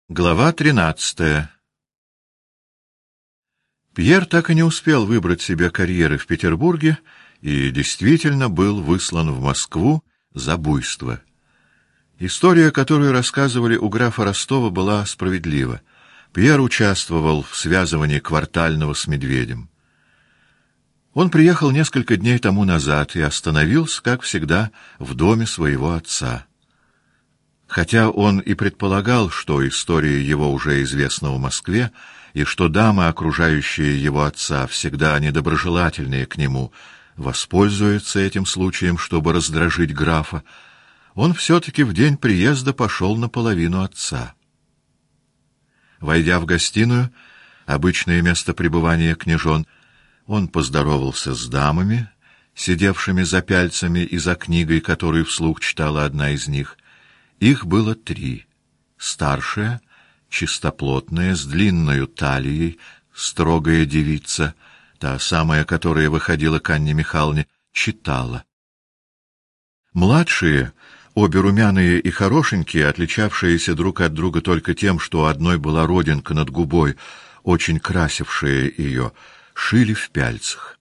Глава 13. Пьер так и не успел выбрать себе карьеры в Петербурге и действительно был выслан в Москву за буйство. История, которую рассказывали у графа Ростова, была справедлива. Пьер участвовал в связывании Квартального с Медведем. Он приехал несколько дней тому назад и остановился, как всегда, в доме своего отца. Хотя он и предполагал, что история его уже известна в Москве, и что дамы, окружающие его отца, всегда недоброжелательные к нему, воспользуются этим случаем, чтобы раздражить графа, он все-таки в день приезда пошел наполовину отца. Войдя в гостиную, обычное место пребывания княжон, он поздоровался с дамами, сидевшими за пяльцами и за книгой, которую вслух читала одна из них. Их было 3. Старшая, чистоплотная, с длинною талией, строгая девица, та самая, которая выходила к Анне Михайловне, читала. Младшие, обе румяные и хорошенькие, отличавшиеся друг от друга только тем, что у одной была родинка над губой, очень красившая ее, шили в пяльцах.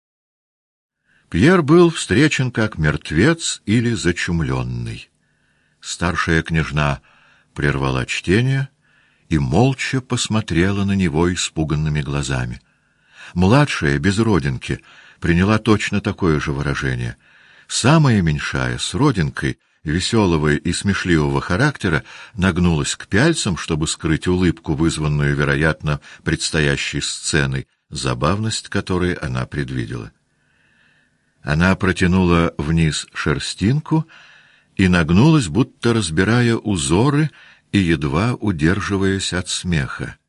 Пьер был встречен как мертвец или зачумленный. Старшая княжна прервала чтение и молча посмотрела на него испуганными глазами. Младшая, без родинки, приняла точно такое же выражение. Самая меньшая, с родинкой, веселого и смешливого характера, нагнулась к пяльцам, чтобы скрыть улыбку, вызванную, вероятно, предстоящей сценой, забавность которой она предвидела. Она протянула вниз шерстинку и нагнулась, будто разбирая узоры и едва удерживаясь от смеха.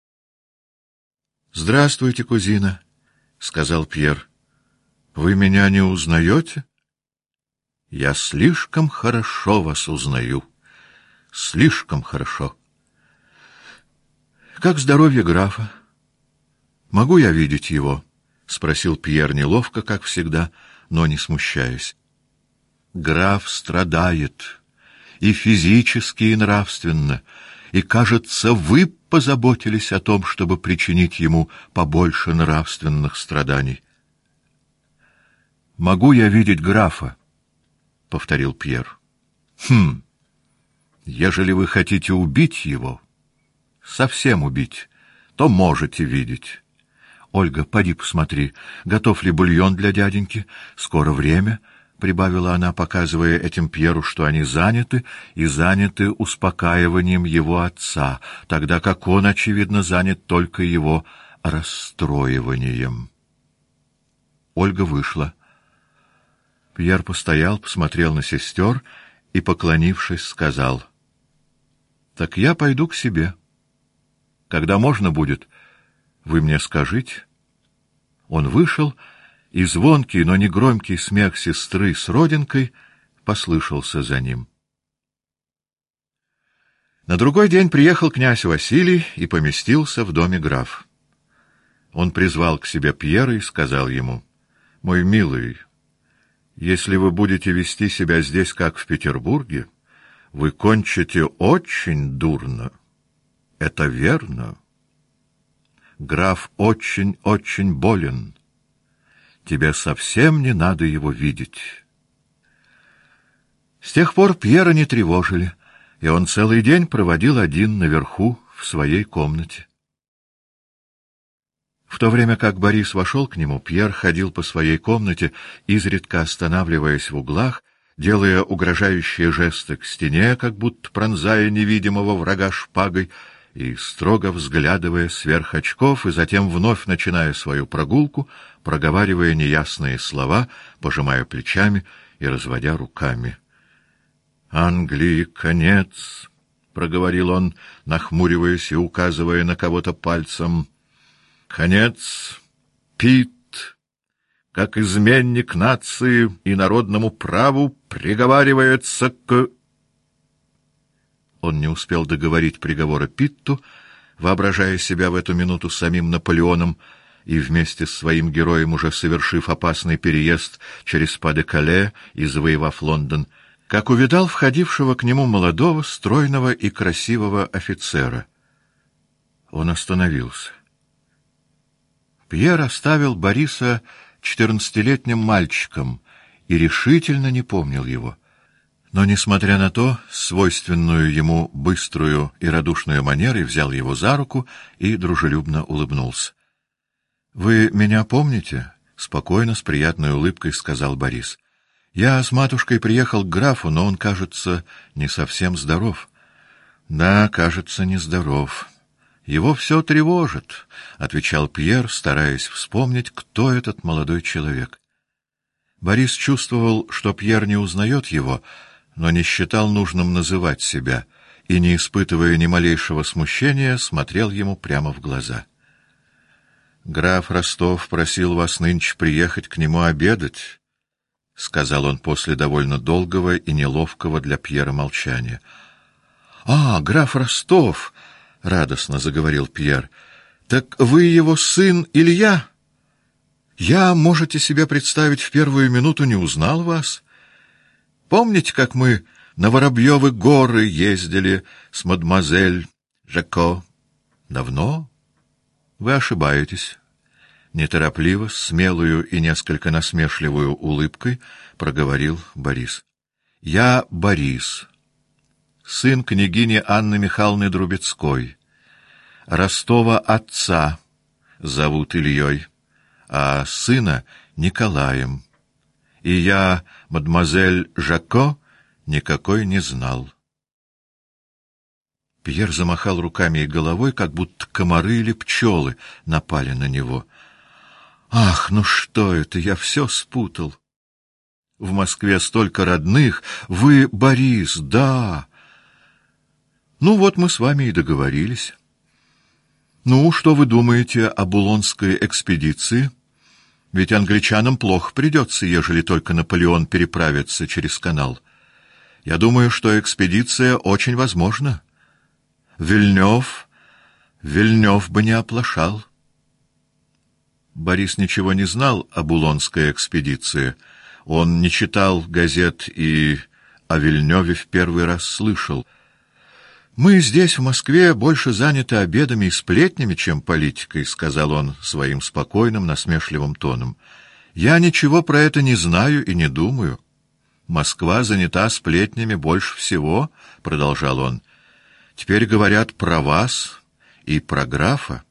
— Здравствуйте, кузина, — сказал Пьер. — Вы меня не узнаете? — Я слишком хорошо вас узнаю. Слишком хорошо. — Как здоровье графа? — Могу я видеть его? — спросил Пьер неловко, как всегда, но не смущаясь. Граф страдает, и физически, и нравственно, и, кажется, вы позаботились о том, чтобы причинить ему побольше нравственных страданий. — Могу я видеть графа? — повторил Пьер. — Ежели вы хотите убить его, совсем убить, то можете видеть. Ольга, поди посмотри, готов ли бульон для дяденьки, скоро время, — прибавила она, показывая этим Пьеру, что они заняты, и заняты успокаиванием его отца, тогда как он, очевидно, занят только его расстроиванием. Ольга вышла. Пьер постоял, посмотрел на сестер и, поклонившись, сказал: — Так я пойду к себе. Когда можно будет, вы мне скажите. Он вышел, и звонкий, но не громкий смех сестры с родинкой послышался за ним. На другой день приехал князь Василий и поместился в доме граф. Он призвал к себе Пьера и сказал ему: — Мой милый, если вы будете вести себя здесь, как в Петербурге, вы кончите очень дурно. Это верно. Граф очень-очень болен. Тебе совсем не надо его видеть. С тех пор Пьера не тревожили, и он целый день проводил один наверху в своей комнате. В то время как Борис вошел к нему, Пьер ходил по своей комнате, изредка останавливаясь в углах, делая угрожающие жесты к стене, как будто пронзая невидимого врага шпагой, и строго взглядывая сверх очков, и затем вновь начиная свою прогулку, проговаривая неясные слова, пожимая плечами и разводя руками. «Англии конец», — проговорил он, нахмуриваясь и указывая на кого-то пальцем. «Конец, Пит, как изменник нации и народному праву, приговаривается к...» Он не успел договорить приговора Питту, воображая себя в эту минуту самим Наполеоном и вместе с своим героем уже совершив опасный переезд через Па-де-Кале и завоевав Лондон, как увидал входившего к нему молодого, стройного и красивого офицера. Он остановился. Пьер оставил Бориса 14-летним мальчиком и решительно не помнил его. Но, несмотря на то, свойственную ему быструю и радушную манерой взял его за руку и дружелюбно улыбнулся. — Вы меня помните? — спокойно, с приятной улыбкой сказал Борис. — Я с матушкой приехал к графу, но он, кажется, не совсем здоров. — Да, кажется, нездоров. — Его все тревожит, — отвечал Пьер, стараясь вспомнить, кто этот молодой человек. Борис чувствовал, что Пьер не узнает его, но не считал нужным называть себя, и, не испытывая ни малейшего смущения, смотрел ему прямо в глаза. — Граф Ростов просил вас нынче приехать к нему обедать, — сказал он после довольно долгого и неловкого для Пьера молчания. — А, граф Ростов! — радостно заговорил Пьер. — Так вы его сын Илья? Я, можете себе представить, в первую минуту не узнал вас. Помните, как мы на Воробьевы горы ездили с мадемуазель Жако? Давно? Вы ошибаетесь. Неторопливо, с смелую и несколько насмешливую улыбкой проговорил Борис. Я Борис, сын княгини Анны Михайловны Друбецкой. Ростова отца зовут Ильей, а сына Николаем. И я мадемуазель Жако никакой не знал. Пьер замахал руками и головой, как будто комары или пчелы напали на него. Ах, ну что это, я все спутал. В Москве столько родных, вы Борис, да. Ну вот мы с вами и договорились. Ну, что вы думаете о Булонской экспедиции? Ведь англичанам плохо придется, ежели только Наполеон переправится через канал. Я думаю, что экспедиция очень возможна. Вильнёв бы не оплошал. Борис ничего не знал о Булонской экспедиции. Он не читал газет и о Вильнёве в первый раз слышал. «Мы здесь, в Москве, больше заняты обедами и сплетнями, чем политикой», — сказал он своим спокойным, насмешливым тоном. «Я ничего про это не знаю и не думаю. Москва занята сплетнями больше всего», — продолжал он. «Теперь говорят про вас и про графа».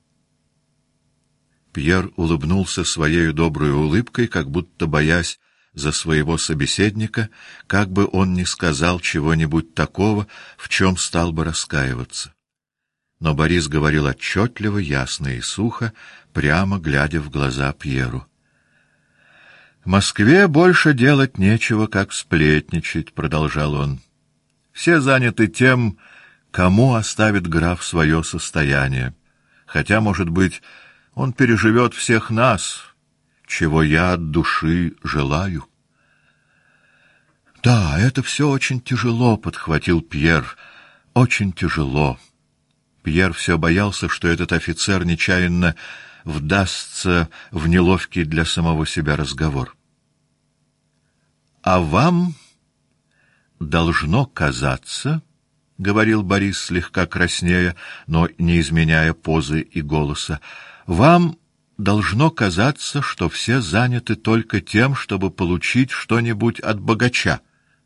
Пьер улыбнулся своей доброй улыбкой, как будто боясь за своего собеседника, как бы он ни сказал чего-нибудь такого, в чем стал бы раскаиваться. Но Борис говорил отчетливо, ясно и сухо, прямо глядя в глаза Пьеру. «В Москве больше делать нечего, как сплетничать», — продолжал он. «Все заняты тем, кому оставит граф свое состояние, хотя, может быть, он переживет всех нас, чего я от души желаю». «Да, это все очень тяжело», — подхватил Пьер, — «очень тяжело». Пьер все боялся, что этот офицер нечаянно вдастся в неловкий для самого себя разговор. «А вам должно казаться, — говорил Борис, слегка краснея, но не изменяя позы и голоса, — вам должно казаться, что все заняты только тем, чтобы получить что-нибудь от богача».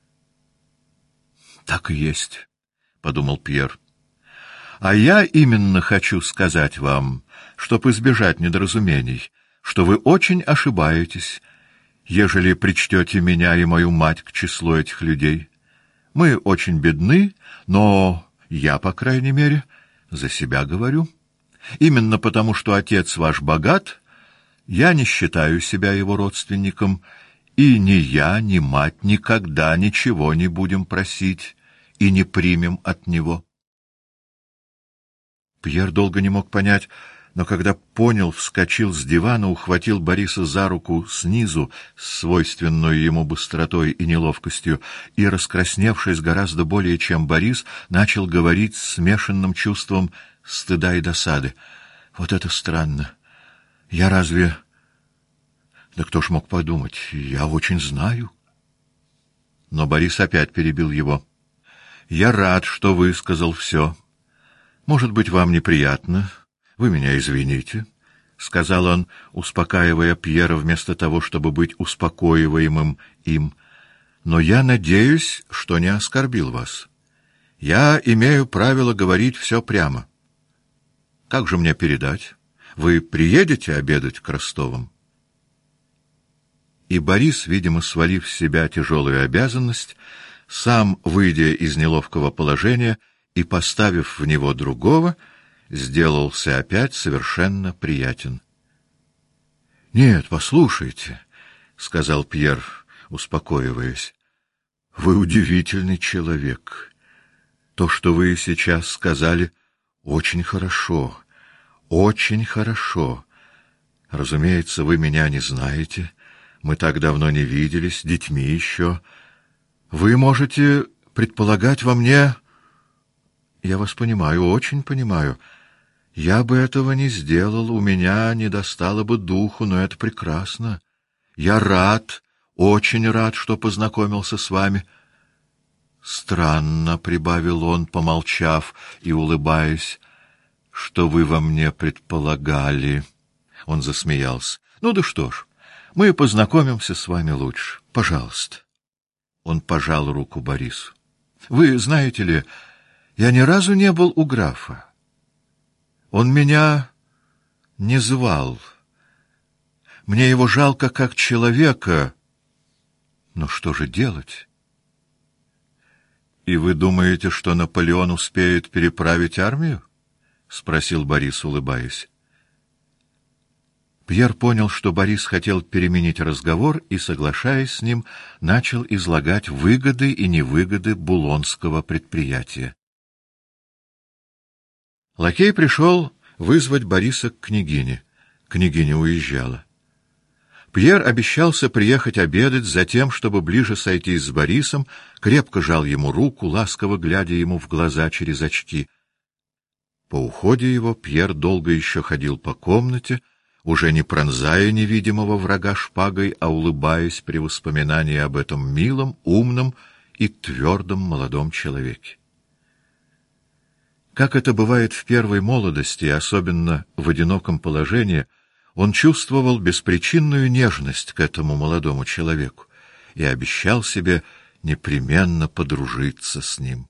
«Так и есть», — подумал Пьер. «А я именно хочу сказать вам, чтоб избежать недоразумений, что вы очень ошибаетесь, ежели причтете меня и мою мать к числу этих людей. Мы очень бедны, но я, по крайней мере, за себя говорю. Именно потому, что отец ваш богат, я не считаю себя его родственником, и ни я, ни мать никогда ничего не будем просить и не примем от него». Пьер долго не мог понять, но когда понял, вскочил с дивана, ухватил Бориса за руку снизу, с свойственной ему быстротой и неловкостью, и, раскрасневшись гораздо более, чем Борис, начал говорить с смешанным чувством стыда и досады. «Вот это странно! Я разве... Да кто ж мог подумать? Я очень знаю». Но Борис опять перебил его. «Я рад, что высказал все. Может быть, вам неприятно. Вы меня извините», — сказал он, успокаивая Пьера вместо того, чтобы быть успокоиваемым им. «Но я надеюсь, что не оскорбил вас. Я имею правило говорить все прямо. Как же мне передать? Вы приедете обедать к Ростовым?» И Борис, видимо, свалив с себя тяжелую обязанность, сам, выйдя из неловкого положения и поставив в него другого, сделался опять совершенно приятен. — Нет, послушайте, — сказал Пьер, успокоиваясь, — вы удивительный человек. То, что вы сейчас сказали, очень хорошо, очень хорошо. Разумеется, вы меня не знаете, мы так давно не виделись, детьми еще. Вы можете предполагать во мне... Я вас понимаю, очень понимаю. Я бы этого не сделал, у меня не достало бы духу, но это прекрасно. Я рад, очень рад, что познакомился с вами. Странно, — прибавил он, помолчав и улыбаясь, — что вы во мне предполагали. Он засмеялся. Ну да что ж, мы познакомимся с вами лучше. Пожалуйста. Он пожал руку Борису. Вы знаете ли, я ни разу не был у графа. Он меня не звал. Мне его жалко как человека. Но что же делать? — И вы думаете, что Наполеон успеет переправить армию? — спросил Борис, улыбаясь. Пьер понял, что Борис хотел переменить разговор и, соглашаясь с ним, начал излагать выгоды и невыгоды булонского предприятия. Лакей пришел вызвать Бориса к княгине. Княгиня уезжала. Пьер обещался приехать обедать, затем, чтобы ближе сойтись с Борисом, крепко жал ему руку, ласково глядя ему в глаза через очки. По уходе его Пьер долго еще ходил по комнате, уже не пронзая невидимого врага шпагой, а улыбаясь при воспоминании об этом милом, умном и твердом молодом человеке. Как это бывает в первой молодости, особенно в одиноком положении, он чувствовал беспричинную нежность к этому молодому человеку и обещал себе непременно подружиться с ним.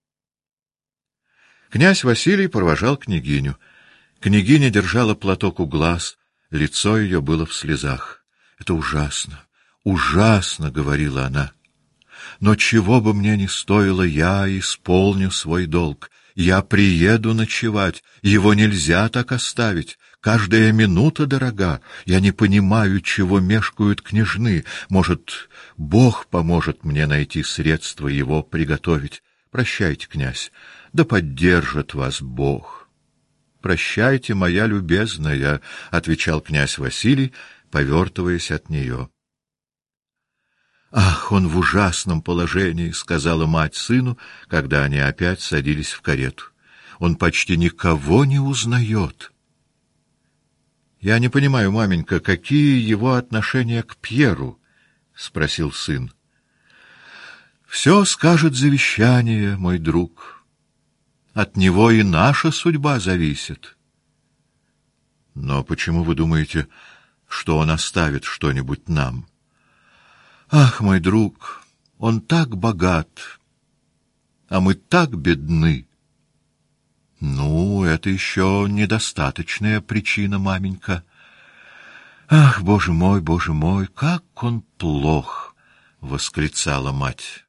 Князь Василий провожал княгиню. Княгиня держала платок у глаз, лицо ее было в слезах. — Это ужасно, ужасно, — говорила она. — Но чего бы мне ни стоило, я исполню свой долг. Я приеду ночевать, его нельзя так оставить. Каждая минута дорога. Я не понимаю, чего мешкают княжны. Может, Бог поможет мне найти средства его приготовить. Прощайте, князь, да поддержит вас Бог. — Прощайте, моя любезная, — отвечал князь Василий, повертываясь от нее. — Ах, он в ужасном положении, — сказала мать сыну, когда они опять садились в карету. — Он почти никого не узнает. — Я не понимаю, маменька, какие его отношения к Пьеру? — спросил сын. — Все скажет завещание, мой друг. От него и наша судьба зависит. — Но почему вы думаете, что он оставит что-нибудь нам? — Ах, мой друг, он так богат, а мы так бедны. — Ну, это еще недостаточная причина, маменька. — Ах, боже мой, как он плох! — восклицала мать.